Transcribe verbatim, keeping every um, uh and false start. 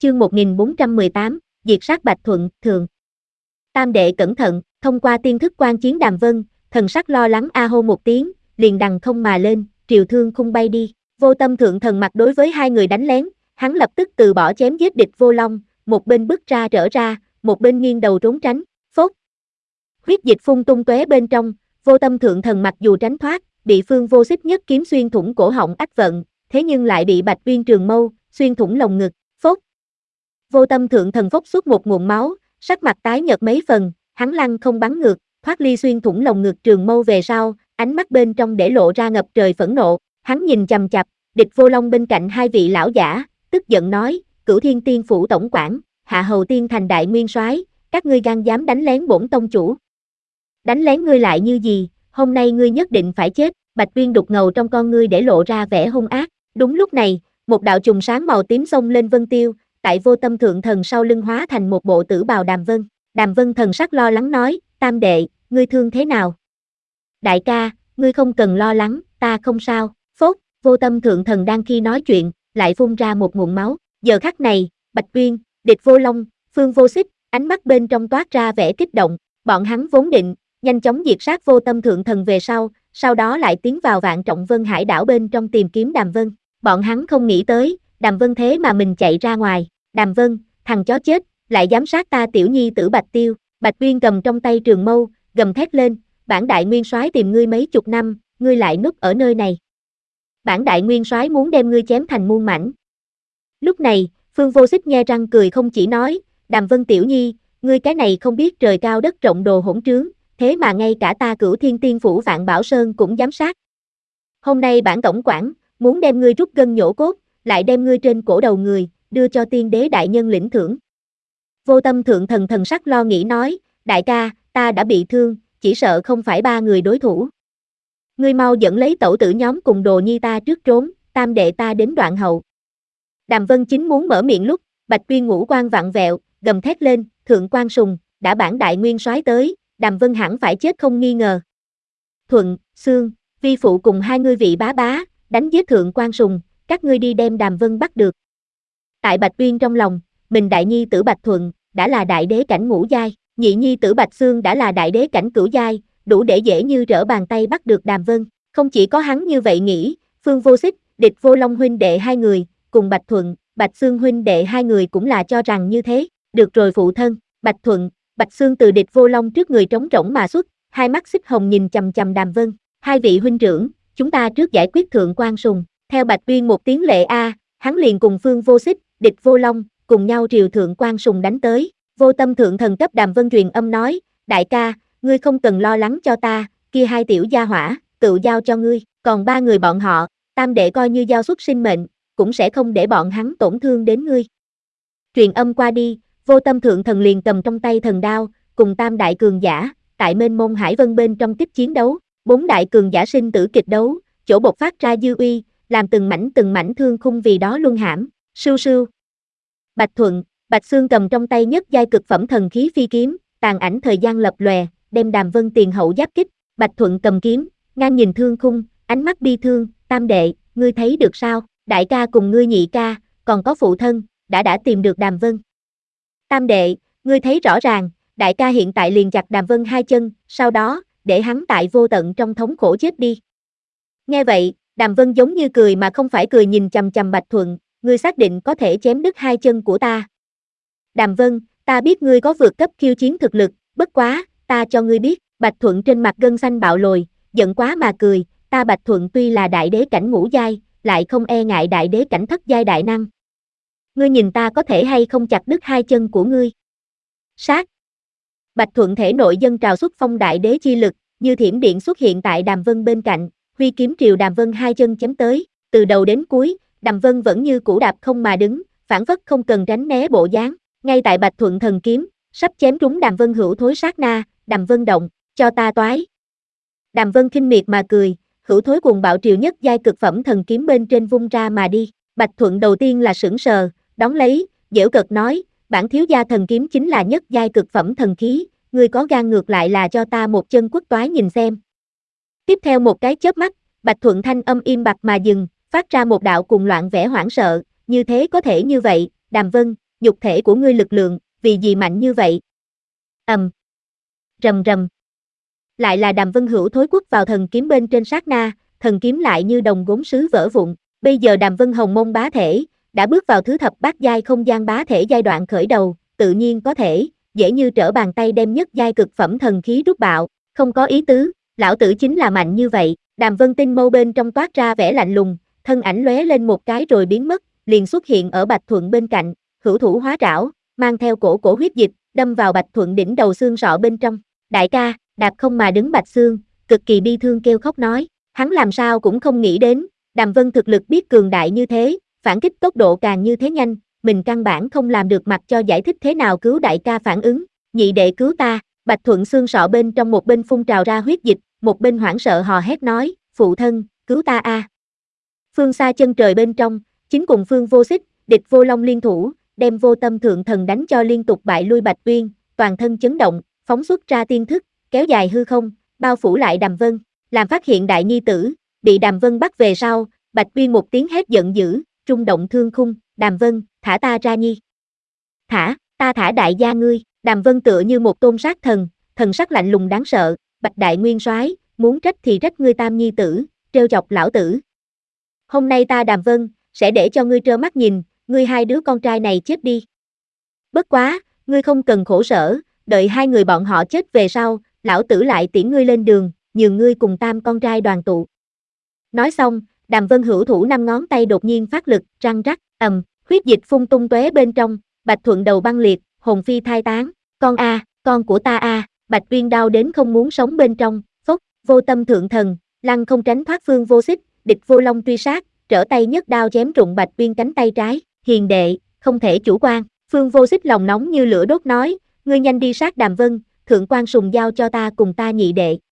chương một nghìn bốn trăm mười tám, diệt sát Bạch Thuận, thường. Tam đệ cẩn thận, thông qua tiên thức quan chiến Đàm Vân, thần sắc lo lắng a hô một tiếng, liền đằng không mà lên, triều thương khung bay đi. Vô Tâm thượng thần mặt đối với hai người đánh lén, hắn lập tức từ bỏ chém giết địch vô long, một bên bước ra trở ra, một bên nghiêng đầu trốn tránh, phốt. Huyết dịch phun tung tóe bên trong, Vô Tâm thượng thần mặc dù tránh thoát, bị Phương Vô Xích nhất kiếm xuyên thủng cổ họng ách vận, thế nhưng lại bị Bạch Uyên trường mâu xuyên thủng lồng ngực, phốt. Vô Tâm thượng thần phốc xuất một nguồn máu, sắc mặt tái nhợt mấy phần, hắn lăng không bắn ngược, thoát ly xuyên thủng lồng ngực trường mâu về sau, ánh mắt bên trong để lộ ra ngập trời phẫn nộ, hắn nhìn chằm chằm địch vô long bên cạnh hai vị lão giả, tức giận nói, Cửu Thiên Tiên phủ tổng quản, Hạ Hầu Tiên thành đại nguyên soái, các ngươi gan dám đánh lén bổn tông chủ. Đánh lén ngươi lại như gì, hôm nay ngươi nhất định phải chết. Bạch Uyên đục ngầu trong con ngươi để lộ ra vẻ hung ác. Đúng lúc này, một đạo trùng sáng màu tím xông lên vân tiêu, tại Vô Tâm thượng thần sau lưng hóa thành một bộ tử bào Đàm Vân. Đàm Vân thần sắc lo lắng nói, Tam đệ, ngươi thương thế nào? Đại ca, ngươi không cần lo lắng, ta không sao. Phốt, Vô Tâm thượng thần đang khi nói chuyện, lại phun ra một nguồn máu. Giờ khắc này, Bạch Uyên, địch vô long, Phương Vô Xích, ánh mắt bên trong toát ra vẻ kích động. Bọn hắn vốn định nhanh chóng diệt sát Vô Tâm thượng thần về sau, sau đó lại tiến vào Vạn Trọng Vân hải đảo bên trong tìm kiếm Đàm Vân. Bọn hắn không nghĩ tới, Đàm Vân thế mà mình chạy ra ngoài. Đàm Vân, thằng chó chết, lại dám sát ta tiểu nhi tử Bạch Tiêu. Bạch Uyên cầm trong tay trường mâu, gầm thét lên, bản đại nguyên soái tìm ngươi mấy chục năm, ngươi lại núp ở nơi này. Bản đại nguyên soái muốn đem ngươi chém thành muôn mảnh. Lúc này, Phương Vô Xích nhe răng cười không chỉ nói, Đàm Vân tiểu nhi, ngươi cái này không biết trời cao đất rộng đồ hỗn trướng, thế mà ngay cả ta Cửu Thiên Tiên phủ Vạn Bảo Sơn cũng dám sát. Hôm nay bản tổng quản muốn đem ngươi rút gân nhổ cốt, lại đem ngươi trên cổ đầu người, đưa cho tiên đế đại nhân lĩnh thưởng. Vô Tâm thượng thần thần sắc lo nghĩ nói, đại ca, ta đã bị thương, chỉ sợ không phải ba người đối thủ. Ngươi mau dẫn lấy tẩu tử nhóm cùng đồ nhi ta trước trốn, tam đệ ta đến đoạn hậu. Đàm Vân chính muốn mở miệng lúc, Bạch Uyên ngũ quan vặn vẹo, gầm thét lên, thượng quan sùng, đã bản đại nguyên soái tới, Đàm Vân hẳn phải chết không nghi ngờ. Thuận, Sương, vi phụ cùng hai ngươi vị bá bá, đánh giết thượng quan sùng, các ngươi đi đem Đàm Vân bắt được. Tại Bạch Uyên trong lòng, mình đại nhi tử Bạch Thuận, đã là đại đế cảnh ngũ giai, nhị nhi tử Bạch Sương đã là đại đế cảnh cửu giai, đủ để dễ như trở bàn tay bắt được Đàm Vân. Không chỉ có hắn như vậy nghĩ, Phương Vô Xích, địch vô long huynh đệ hai người, cùng Bạch Thuận, Bạch Sương huynh đệ hai người cũng là cho rằng như thế. Được rồi phụ thân, Bạch Thuận, Bạch Sương từ địch vô long trước người trống rỗng mà xuất, hai mắt xích hồng nhìn chằm chằm Đàm Vân. Hai vị huynh trưởng, chúng ta trước giải quyết thượng quan sùng. Theo Bạch Uyên một tiếng lệ a, hắn liền cùng Phương Vô Xích, địch vô long, cùng nhau triều thượng quan sùng đánh tới. Vô Tâm thượng thần cấp Đàm Vân truyền âm nói, đại ca, ngươi không cần lo lắng cho ta, kia hai tiểu gia hỏa, tự giao cho ngươi, còn ba người bọn họ, tam đệ coi như giao xuất sinh mệnh, cũng sẽ không để bọn hắn tổn thương đến ngươi. Truyền âm qua đi, Vô Tâm thượng thần liền cầm trong tay thần đao, cùng tam đại cường giả, tại mênh mông hải vân bên trong tiếp chiến đấu, bốn đại cường giả sinh tử kịch đấu, chỗ bộc phát ra dư uy, làm từng mảnh từng mảnh thương khung vì đó luân hãm, sưu sưu. Bạch Thuận, Bạch Sương cầm trong tay nhất giai cực phẩm thần khí phi kiếm, tàn ảnh thời gian lập lòe, đem Đàm Vân tiền hậu giáp kích. Bạch Thuận cầm kiếm, ngang nhìn thương khung, ánh mắt bi thương, tam đệ, ngươi thấy được sao, đại ca cùng ngươi nhị ca, còn có phụ thân, đã đã tìm được Đàm Vân. Tam đệ, ngươi thấy rõ ràng, đại ca hiện tại liền chặt Đàm Vân hai chân, sau đó, để hắn tại vô tận trong thống khổ chết đi. Nghe vậy, Đàm Vân giống như cười mà không phải cười nhìn chằm chằm Bạch Thuận, ngươi xác định có thể chém đứt hai chân của ta. Đàm Vân, ta biết ngươi có vượt cấp khiêu chiến thực lực, bất quá, ta cho ngươi biết, Bạch Thuận trên mặt gân xanh bạo lồi, giận quá mà cười, ta Bạch Thuận tuy là đại đế cảnh ngũ giai, lại không e ngại đại đế cảnh thất giai đại năng. Ngươi nhìn ta có thể hay không chặt đứt hai chân của ngươi. Sát. Bạch Thuận thể nội dân trào xuất phong đại đế chi lực, như thiểm điện xuất hiện tại Đàm Vân bên cạnh, huy kiếm triều Đàm Vân hai chân chém tới, từ đầu đến cuối, Đàm Vân vẫn như cũ đạp không mà đứng, phản phất không cần tránh né bộ dáng. Ngay tại Bạch Thuận thần kiếm sắp chém trúng Đàm Vân hữu thối sát na, Đàm Vân động, cho ta toái. Đàm Vân khinh miệt mà cười, hữu thối cuồng bạo triều nhất giai cực phẩm thần kiếm bên trên vung ra mà đi. Bạch Thuận đầu tiên là sững sờ, đón lấy, giễu cợt nói, bản thiếu gia thần kiếm chính là nhất giai cực phẩm thần khí, ngươi có gan ngược lại là cho ta một chân quất toái nhìn xem. Tiếp theo một cái chớp mắt, Bạch Thuận thanh âm im bặt mà dừng, phát ra một đạo cuồng loạn vẻ hoảng sợ, như thế có thể như vậy, Đàm Vân, nhục thể của ngươi lực lượng, vì gì mạnh như vậy? Ầm. Rầm rầm. Lại là Đàm Vân Hữu thối quất vào thần kiếm bên trên sát na, thần kiếm lại như đồng gốm sứ vỡ vụn. Bây giờ Đàm Vân Hồng Mông bá thể, đã bước vào thứ thập bát giai không gian bá thể giai đoạn khởi đầu, tự nhiên có thể, dễ như trở bàn tay đem nhất giai cực phẩm thần khí rút bạo, không có ý tứ, lão tử chính là mạnh như vậy. Đàm Vân tinh mâu bên trong toát ra vẻ lạnh lùng, thân ảnh lóe lên một cái rồi biến mất, liền xuất hiện ở Bạch Thuận bên cạnh, hữu thủ hóa trảo, mang theo cổ cổ huyết dịch, đâm vào Bạch Thuận đỉnh đầu xương sọ bên trong. Đại ca, đạp không mà đứng Bạch Xương, cực kỳ bi thương kêu khóc nói, hắn làm sao cũng không nghĩ đến, Đàm Vân thực lực biết cường đại như thế, phản kích tốc độ càng như thế nhanh, mình căn bản không làm được mặc cho giải thích thế nào cứu đại ca phản ứng, nhị đệ cứu ta. Bạch Thuận xương sọ bên trong một bên phun trào ra huyết dịch, một bên hoảng sợ hò hét nói, phụ thân, cứu ta a. À. Phương xa chân trời bên trong, chính cùng Phương Vô Xích, địch Vô Long liên thủ, đem Vô Tâm Thượng Thần đánh cho liên tục bại lui Bạch Uyên, toàn thân chấn động, phóng xuất ra tiên thức, kéo dài hư không, bao phủ lại Đàm Vân, làm phát hiện đại nhi tử, bị Đàm Vân bắt về sau, Bạch Uyên một tiếng hét giận dữ, trung động thương khung, Đàm Vân, thả ta ra nhi. Thả, ta thả đại gia ngươi. Đàm Vân tựa như một tôn sát thần, thần sắc lạnh lùng đáng sợ, Bạch Đại Nguyên Soái, muốn trách thì trách ngươi tam nhi tử, trêu chọc lão tử. Hôm nay ta Đàm Vân, sẽ để cho ngươi trơ mắt nhìn, ngươi hai đứa con trai này chết đi. Bất quá, ngươi không cần khổ sở, đợi hai người bọn họ chết về sau, lão tử lại tiễn ngươi lên đường, nhường ngươi cùng tam con trai đoàn tụ. Nói xong, Đàm Vân hữu thủ năm ngón tay đột nhiên phát lực, răng rắc, ầm, huyết dịch phun tung tóe bên trong, Bạch Thuận đầu băng liệt, hồn phi thai tán, con a, con của ta a, Bạch Uyên đau đến không muốn sống bên trong, phốc, Vô Tâm Thượng Thần, lăng không tránh thoát Phương Vô Xích, địch Vô Long truy sát, trở tay nhất đao chém rụng Bạch Uyên cánh tay trái, hiền đệ, không thể chủ quan. Phương Vô Xích lòng nóng như lửa đốt nói, ngươi nhanh đi sát Đàm Vân, thượng quan sùng giao cho ta cùng ta nhị đệ.